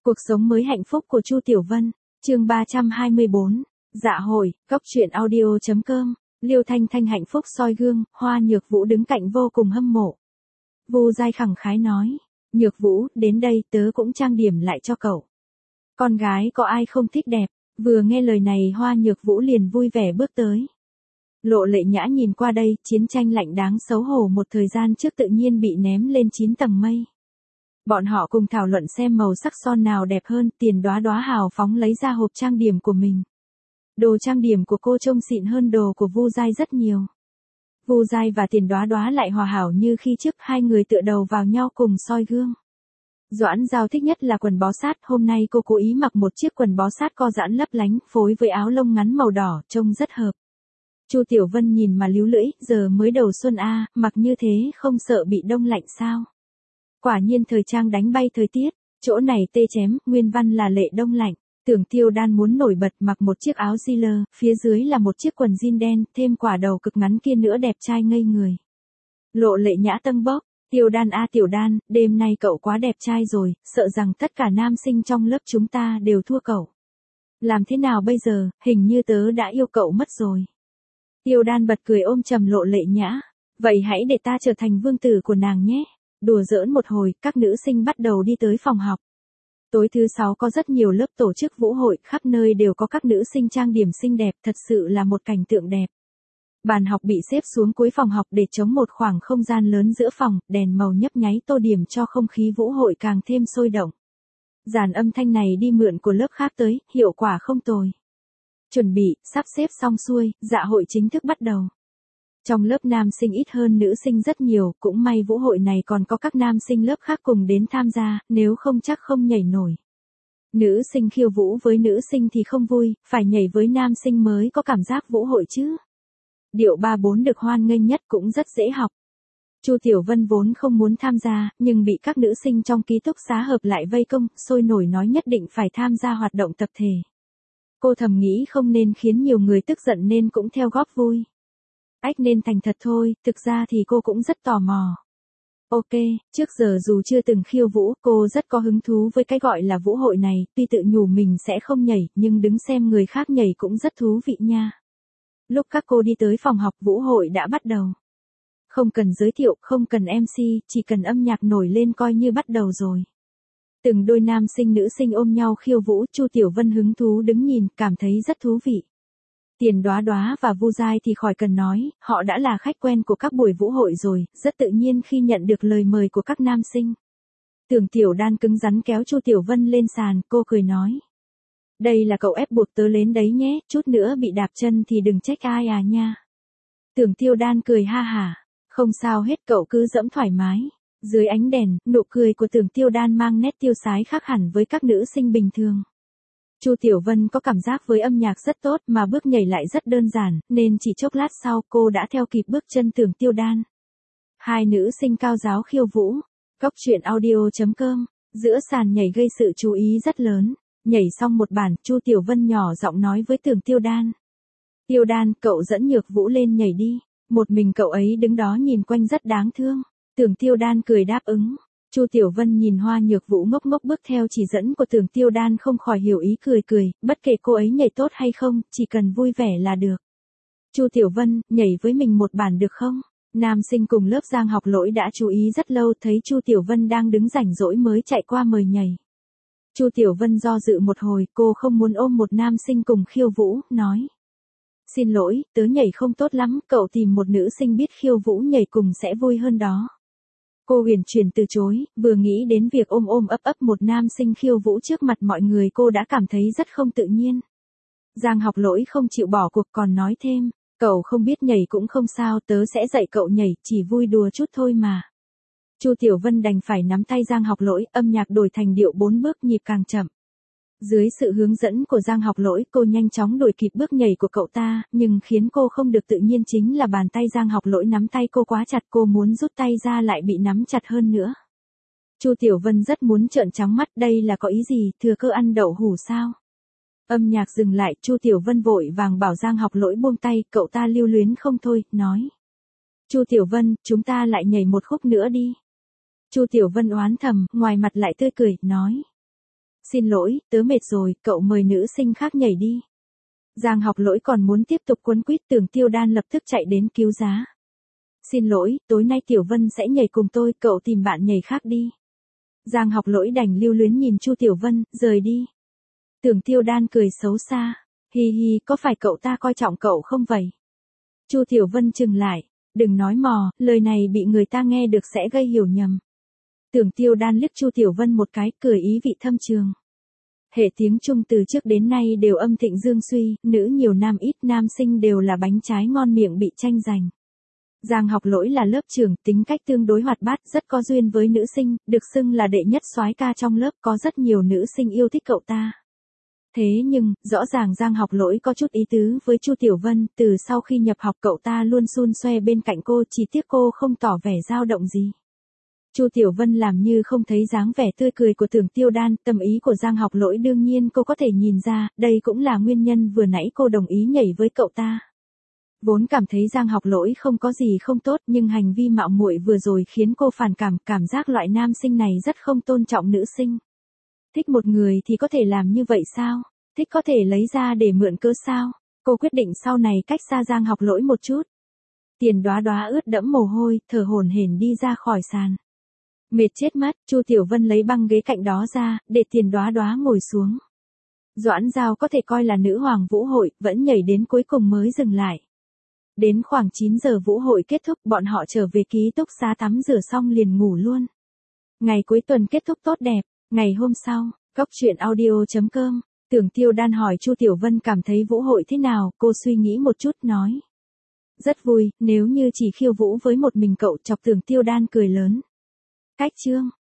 Cuộc sống mới hạnh phúc của Chu Tiểu Vân, chương 324, dạ hội, góc truyện audio.com, Liêu Thanh Thanh hạnh phúc soi gương, Hoa Nhược Vũ đứng cạnh vô cùng hâm mộ. Vu Giai khẳng khái nói, Nhược Vũ, đến đây tớ cũng trang điểm lại cho cậu. Con gái có ai không thích đẹp, vừa nghe lời này Hoa Nhược Vũ liền vui vẻ bước tới. Lộ Lệ Nhã nhìn qua đây, chiến tranh lạnh đáng xấu hổ một thời gian trước tự nhiên bị ném lên 9 tầng mây. Bọn họ cùng thảo luận xem màu sắc son nào đẹp hơn, Tiền Đóa Đóa hào phóng lấy ra hộp trang điểm của mình. Đồ trang điểm của cô trông xịn hơn đồ của Vu Giai rất nhiều. Vu Giai và Tiền Đóa Đóa lại hòa hảo như khi trước, hai người tựa đầu vào nhau cùng soi gương. Doãn Giao thích nhất là quần bó sát, hôm nay cô cố ý mặc một chiếc quần bó sát co giãn lấp lánh, phối với áo lông ngắn màu đỏ, trông rất hợp. Chu Tiểu Vân nhìn mà líu lưỡi, giờ mới đầu xuân a, mặc như thế không sợ bị đông lạnh sao? Quả nhiên thời trang đánh bay thời tiết, chỗ này tê chém, nguyên văn là lệ đông lạnh. Tưởng Tiêu Đan muốn nổi bật mặc một chiếc áo jean, phía dưới là một chiếc quần jean đen, thêm quả đầu cực ngắn kia nữa đẹp trai ngây người. Lộ Lệ Nhã tâng bốc, Tiêu Đan a Tiểu Đan, đêm nay cậu quá đẹp trai rồi, sợ rằng tất cả nam sinh trong lớp chúng ta đều thua cậu. Làm thế nào bây giờ, hình như tớ đã yêu cậu mất rồi. Tiêu Đan bật cười ôm chầm Lộ Lệ Nhã, vậy hãy để ta trở thành vương tử của nàng nhé. Đùa giỡn một hồi, các nữ sinh bắt đầu đi tới phòng học. Tối thứ 6 có rất nhiều lớp tổ chức vũ hội, khắp nơi đều có các nữ sinh trang điểm xinh đẹp, thật sự là một cảnh tượng đẹp. Bàn học bị xếp xuống cuối phòng học để chống một khoảng không gian lớn giữa phòng, đèn màu nhấp nháy tô điểm cho không khí vũ hội càng thêm sôi động. Dàn âm thanh này đi mượn của lớp khác tới, hiệu quả không tồi. Chuẩn bị, sắp xếp xong xuôi, dạ hội chính thức bắt đầu. Trong lớp nam sinh ít hơn nữ sinh rất nhiều, cũng may vũ hội này còn có các nam sinh lớp khác cùng đến tham gia, nếu không chắc không nhảy nổi. Nữ sinh khiêu vũ với nữ sinh thì không vui, phải nhảy với nam sinh mới có cảm giác vũ hội chứ. Điệu 3/4 được hoan nghênh nhất cũng rất dễ học. Chu Tiểu Vân vốn không muốn tham gia, nhưng bị các nữ sinh trong ký túc xá hợp lại vây công, sôi nổi nói nhất định phải tham gia hoạt động tập thể. Cô thầm nghĩ không nên khiến nhiều người tức giận nên cũng theo góp vui. Ách nên thành thật thôi, thực ra thì cô cũng rất tò mò. Ok, trước giờ dù chưa từng khiêu vũ, cô rất có hứng thú với cái gọi là vũ hội này, tuy tự nhủ mình sẽ không nhảy, nhưng đứng xem người khác nhảy cũng rất thú vị nha. Lúc các cô đi tới phòng học vũ hội đã bắt đầu. Không cần giới thiệu, không cần MC, chỉ cần âm nhạc nổi lên coi như bắt đầu rồi. Từng đôi nam sinh nữ sinh ôm nhau khiêu vũ, Chu Tiểu Vân hứng thú đứng nhìn, cảm thấy rất thú vị. Tiền Đóa Đóa và Vu Giai thì khỏi cần nói, họ đã là khách quen của các buổi vũ hội rồi, rất tự nhiên khi nhận được lời mời của các nam sinh. Tưởng Tiểu Đan cứng rắn kéo Chu Tiểu Vân lên sàn, cô cười nói. Đây là cậu ép buộc tớ lên đấy nhé, chút nữa bị đạp chân thì đừng trách ai à nha. Tưởng Tiêu Đan cười ha hả, không sao hết cậu cứ dẫm thoải mái. Dưới ánh đèn, nụ cười của Tưởng Tiêu Đan mang nét tiêu sái khác hẳn với các nữ sinh bình thường. Chu Tiểu Vân có cảm giác với âm nhạc rất tốt mà bước nhảy lại rất đơn giản, nên chỉ chốc lát sau cô đã theo kịp bước chân Tưởng Tiêu Đan. Hai nữ sinh cao giáo khiêu vũ, góc truyện audio.com, giữa sàn nhảy gây sự chú ý rất lớn. Nhảy xong một bản, Chu Tiểu Vân nhỏ giọng nói với Tưởng Tiêu Đan. Tiêu Đan, cậu dẫn Nhược Vũ lên nhảy đi. Một mình cậu ấy đứng đó nhìn quanh rất đáng thương. Tưởng Tiêu Đan cười đáp ứng. Chu Tiểu Vân nhìn Hoa Nhược Vũ ngốc ngốc bước theo chỉ dẫn của Tưởng Tiêu Đan không khỏi hiểu ý cười cười, bất kể cô ấy nhảy tốt hay không, chỉ cần vui vẻ là được. Chu Tiểu Vân, nhảy với mình một bản được không? Nam sinh cùng lớp Giang Học Lỗi đã chú ý rất lâu, thấy Chu Tiểu Vân đang đứng rảnh rỗi mới chạy qua mời nhảy. Chu Tiểu Vân do dự một hồi, cô không muốn ôm một nam sinh cùng khiêu vũ, nói. Xin lỗi, tớ nhảy không tốt lắm, cậu tìm một nữ sinh biết khiêu vũ nhảy cùng sẽ vui hơn đó. Cô huyền chuyển từ chối, vừa nghĩ đến việc ôm ôm ấp ấp một nam sinh khiêu vũ trước mặt mọi người cô đã cảm thấy rất không tự nhiên. Giang Học Lỗi không chịu bỏ cuộc còn nói thêm, cậu không biết nhảy cũng không sao, tớ sẽ dạy cậu nhảy, chỉ vui đùa chút thôi mà. Chu Tiểu Vân đành phải nắm tay Giang Học Lỗi, âm nhạc đổi thành điệu 4 bước nhịp càng chậm. Dưới sự hướng dẫn của Giang Học Lỗi, cô nhanh chóng đuổi kịp bước nhảy của cậu ta, nhưng khiến cô không được tự nhiên chính là bàn tay Giang Học Lỗi nắm tay cô quá chặt, cô muốn rút tay ra lại bị nắm chặt hơn nữa. Chu Tiểu Vân rất muốn trợn trắng mắt, đây là có ý gì, thừa cơ ăn đậu hủ sao? Âm nhạc dừng lại, Chu Tiểu Vân vội vàng bảo Giang Học Lỗi buông tay, cậu ta lưu luyến không thôi, nói. Chu Tiểu Vân, chúng ta lại nhảy một khúc nữa đi. Chu Tiểu Vân oán thầm, ngoài mặt lại tươi cười, nói. Xin lỗi, tớ mệt rồi, cậu mời nữ sinh khác nhảy đi. Giang Học Lỗi còn muốn tiếp tục quấn quýt, Tưởng Tiêu Đan lập tức chạy đến cứu giá. Xin lỗi, tối nay Tiểu Vân sẽ nhảy cùng tôi, cậu tìm bạn nhảy khác đi. Giang Học Lỗi đành lưu luyến nhìn Chu Tiểu Vân, rời đi. Tưởng Tiêu Đan cười xấu xa. Hi hi, có phải cậu ta coi trọng cậu không vậy? Chu Tiểu Vân chừng lại. Đừng nói mò, lời này bị người ta nghe được sẽ gây hiểu nhầm. Tưởng Tiêu Đan liếc Chu Tiểu Vân một cái, cười ý vị thâm trường. Hệ tiếng Trung từ trước đến nay đều âm thịnh dương suy, nữ nhiều nam ít, nam sinh đều là bánh trái ngon miệng bị tranh giành. Giang Học Lỗi là lớp trưởng, tính cách tương đối hoạt bát, rất có duyên với nữ sinh, được xưng là đệ nhất soái ca trong lớp, có rất nhiều nữ sinh yêu thích cậu ta. Thế nhưng, rõ ràng Giang Học Lỗi có chút ý tứ với Chu Tiểu Vân, từ sau khi nhập học cậu ta luôn xun xoe bên cạnh cô, chỉ tiếc cô không tỏ vẻ dao động gì. Chu Tiểu Vân làm như không thấy dáng vẻ tươi cười của Tưởng Tiêu Đan, tâm ý của Giang Học Lỗi đương nhiên cô có thể nhìn ra, đây cũng là nguyên nhân vừa nãy cô đồng ý nhảy với cậu ta. Vốn cảm thấy Giang Học Lỗi không có gì không tốt, nhưng hành vi mạo muội vừa rồi khiến cô phản cảm giác loại nam sinh này rất không tôn trọng nữ sinh. Thích một người thì có thể làm như vậy sao? Thích có thể lấy ra để mượn cớ sao? Cô quyết định sau này cách xa Giang Học Lỗi một chút. Tiền Đóa Đóa ướt đẫm mồ hôi, thở hổn hển đi ra khỏi sàn. Mệt chết mất, Chu Tiểu Vân lấy băng ghế cạnh đó ra, để Tiền Đóa Đóa ngồi xuống. Doãn Giao có thể coi là nữ hoàng vũ hội, vẫn nhảy đến cuối cùng mới dừng lại. Đến khoảng 9 giờ vũ hội kết thúc, bọn họ trở về ký túc xá tắm rửa xong liền ngủ luôn. Ngày cuối tuần kết thúc tốt đẹp. Ngày hôm sau, Góc Chuyện Audio.com, Tưởng Tiêu Đan hỏi Chu Tiểu Vân cảm thấy vũ hội thế nào, cô suy nghĩ một chút nói. Rất vui, nếu như chỉ khiêu vũ với một mình cậu, chọc Tưởng Tiêu Đan cười lớn. Cách chương.